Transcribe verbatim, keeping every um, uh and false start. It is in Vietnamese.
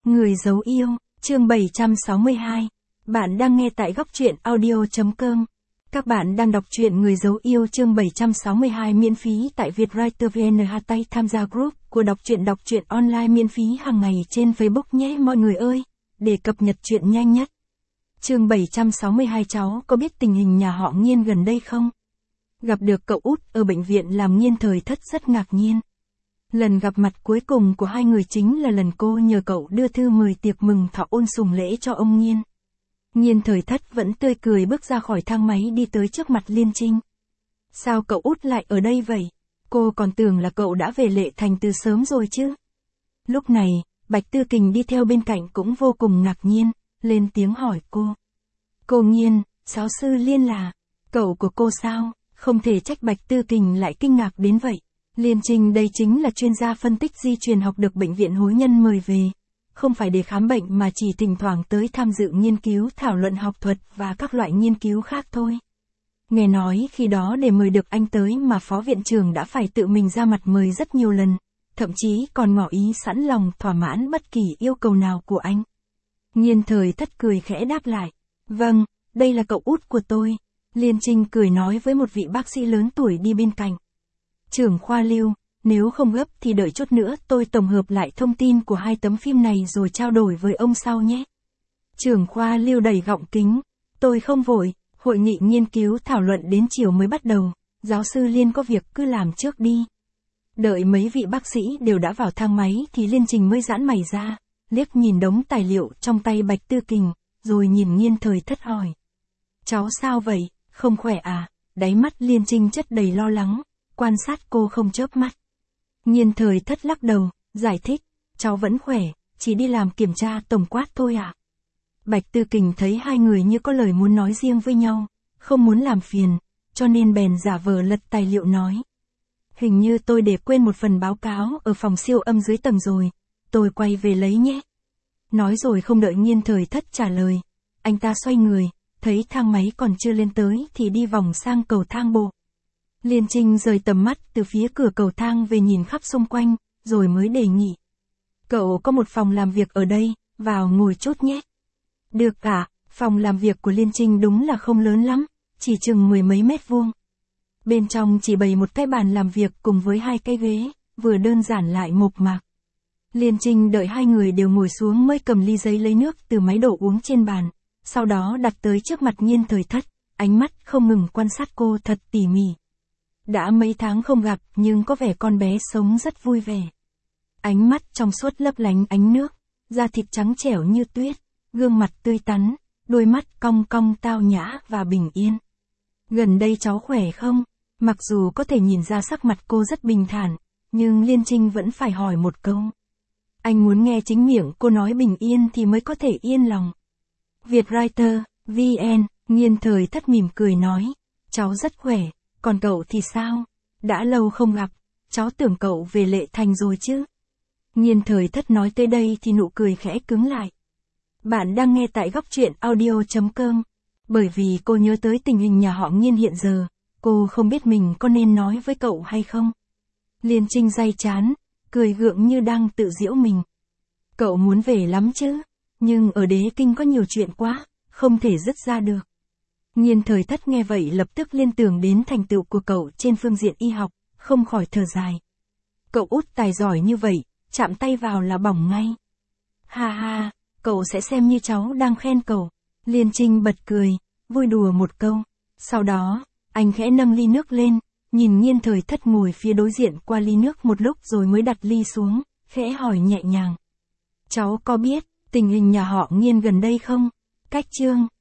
Người giấu yêu, chương bảy trăm sáu mươi hai. Bạn đang nghe tại góc truyện audio chấm com. Các bạn đang đọc truyện Người giấu yêu chương bảy trăm sáu mươi hai miễn phí tại Vietwriter vê en. Hashtag tham gia group của đọc truyện đọc truyện online miễn phí hàng ngày trên Facebook nhé mọi người ơi, để cập nhật truyện nhanh nhất. Chương bảy trăm sáu mươi hai. Cháu có biết tình hình nhà họ Nghiên gần đây không? Gặp được cậu út ở bệnh viện làm Nghiên Thời Thất rất ngạc nhiên. Lần gặp mặt cuối cùng của hai người chính là lần cô nhờ cậu đưa thư mời tiệc mừng thọ ôn sùng lễ cho ông Nghiên. Nghiên Thời Thất vẫn tươi cười bước ra khỏi thang máy đi tới trước mặt Liên Trinh. Sao cậu út lại ở đây vậy? Cô còn tưởng là cậu đã về Lệ Thành từ sớm rồi chứ. Lúc này, Bạch Tư Kình đi theo bên cạnh cũng vô cùng ngạc nhiên, lên tiếng hỏi cô. Cô Nghiên, giáo sư Liên là cậu của cô sao? Không thể trách Bạch Tư Kình lại kinh ngạc đến vậy. Liên Trinh đây chính là chuyên gia phân tích di truyền học được bệnh viện Hối Nhân mời về, không phải để khám bệnh mà chỉ thỉnh thoảng tới tham dự nghiên cứu thảo luận học thuật và các loại nghiên cứu khác thôi. Nghe nói khi đó để mời được anh tới mà phó viện trưởng đã phải tự mình ra mặt mời rất nhiều lần, thậm chí còn ngỏ ý sẵn lòng thỏa mãn bất kỳ yêu cầu nào của anh. Nghiên Thời Thất cười khẽ đáp lại, vâng, đây là cậu út của tôi. Liên Trinh cười nói với một vị bác sĩ lớn tuổi đi bên cạnh. Trưởng khoa Lưu, nếu không gấp thì đợi chút nữa tôi tổng hợp lại thông tin của hai tấm phim này rồi trao đổi với ông sau nhé. Trưởng khoa Lưu đầy gọng kính, tôi không vội, hội nghị nghiên cứu thảo luận đến chiều mới bắt đầu, giáo sư Liên có việc cứ làm trước đi. Đợi mấy vị bác sĩ đều đã vào thang máy thì Liên Trình mới giãn mày ra, liếc nhìn đống tài liệu trong tay Bạch Tư Kình, rồi nhìn Nghiên Thời Thất hỏi. Cháu sao vậy, không khỏe à? Đáy mắt Liên Trinh chất đầy lo lắng, quan sát cô không chớp mắt. Nghiên Thời Thất lắc đầu, giải thích, cháu vẫn khỏe, chỉ đi làm kiểm tra tổng quát thôi ạ. À. Bạch Tư Kình thấy hai người như có lời muốn nói riêng với nhau, không muốn làm phiền, cho nên bèn giả vờ lật tài liệu nói. Hình như tôi để quên một phần báo cáo ở phòng siêu âm dưới tầng rồi, tôi quay về lấy nhé. Nói rồi không đợi Nghiên Thời Thất trả lời, anh ta xoay người, thấy thang máy còn chưa lên tới thì đi vòng sang cầu thang bộ. Liên Trinh rời tầm mắt từ phía cửa cầu thang về nhìn khắp xung quanh, rồi mới đề nghị. Cậu có một phòng làm việc ở đây, vào ngồi chút nhé. Được cả, phòng làm việc của Liên Trinh đúng là không lớn lắm, chỉ chừng mười mấy mét vuông. Bên trong chỉ bày một cái bàn làm việc cùng với hai cái ghế, vừa đơn giản lại mộc mạc. Liên Trinh đợi hai người đều ngồi xuống mới cầm ly giấy lấy nước từ máy đổ uống trên bàn, sau đó đặt tới trước mặt Nghiên Thời Thất, ánh mắt không ngừng quan sát cô thật tỉ mỉ. Đã mấy tháng không gặp nhưng có vẻ con bé sống rất vui vẻ. Ánh mắt trong suốt lấp lánh ánh nước, da thịt trắng trẻo như tuyết, gương mặt tươi tắn, đôi mắt cong cong tao nhã và bình yên. Gần đây cháu khỏe không? Mặc dù có thể nhìn ra sắc mặt cô rất bình thản, nhưng Liên Trinh vẫn phải hỏi một câu. Anh muốn nghe chính miệng cô nói bình yên thì mới có thể yên lòng. Vietwriter, vê en, Nghiên Thời Thất mỉm cười nói, cháu rất khỏe. Còn cậu thì sao? Đã lâu không gặp, cháu tưởng cậu về Lệ Thành rồi chứ? Nghiên Thời Thất nói tới đây thì nụ cười khẽ cứng lại. Bạn đang nghe tại góc truyện audio chấm com. Bởi vì cô nhớ tới tình hình nhà họ Nghiên hiện giờ, cô không biết mình có nên nói với cậu hay không. Liên Trinh day chán, cười gượng như đang tự giễu mình. Cậu muốn về lắm chứ, nhưng ở Đế Kinh có nhiều chuyện quá, không thể dứt ra được. Nghiên Thời Thất nghe vậy lập tức liên tưởng đến thành tựu của cậu trên phương diện y học, không khỏi thở dài. Cậu út tài giỏi như vậy, chạm tay vào là bỏng ngay. Ha ha, cậu sẽ xem như cháu đang khen cậu. Liên Trinh bật cười, vui đùa một câu. Sau đó, anh khẽ nâng ly nước lên, nhìn Nghiên Thời Thất ngồi phía đối diện qua ly nước một lúc rồi mới đặt ly xuống, khẽ hỏi nhẹ nhàng. Cháu có biết tình hình nhà họ Nghiên gần đây không? Cách chương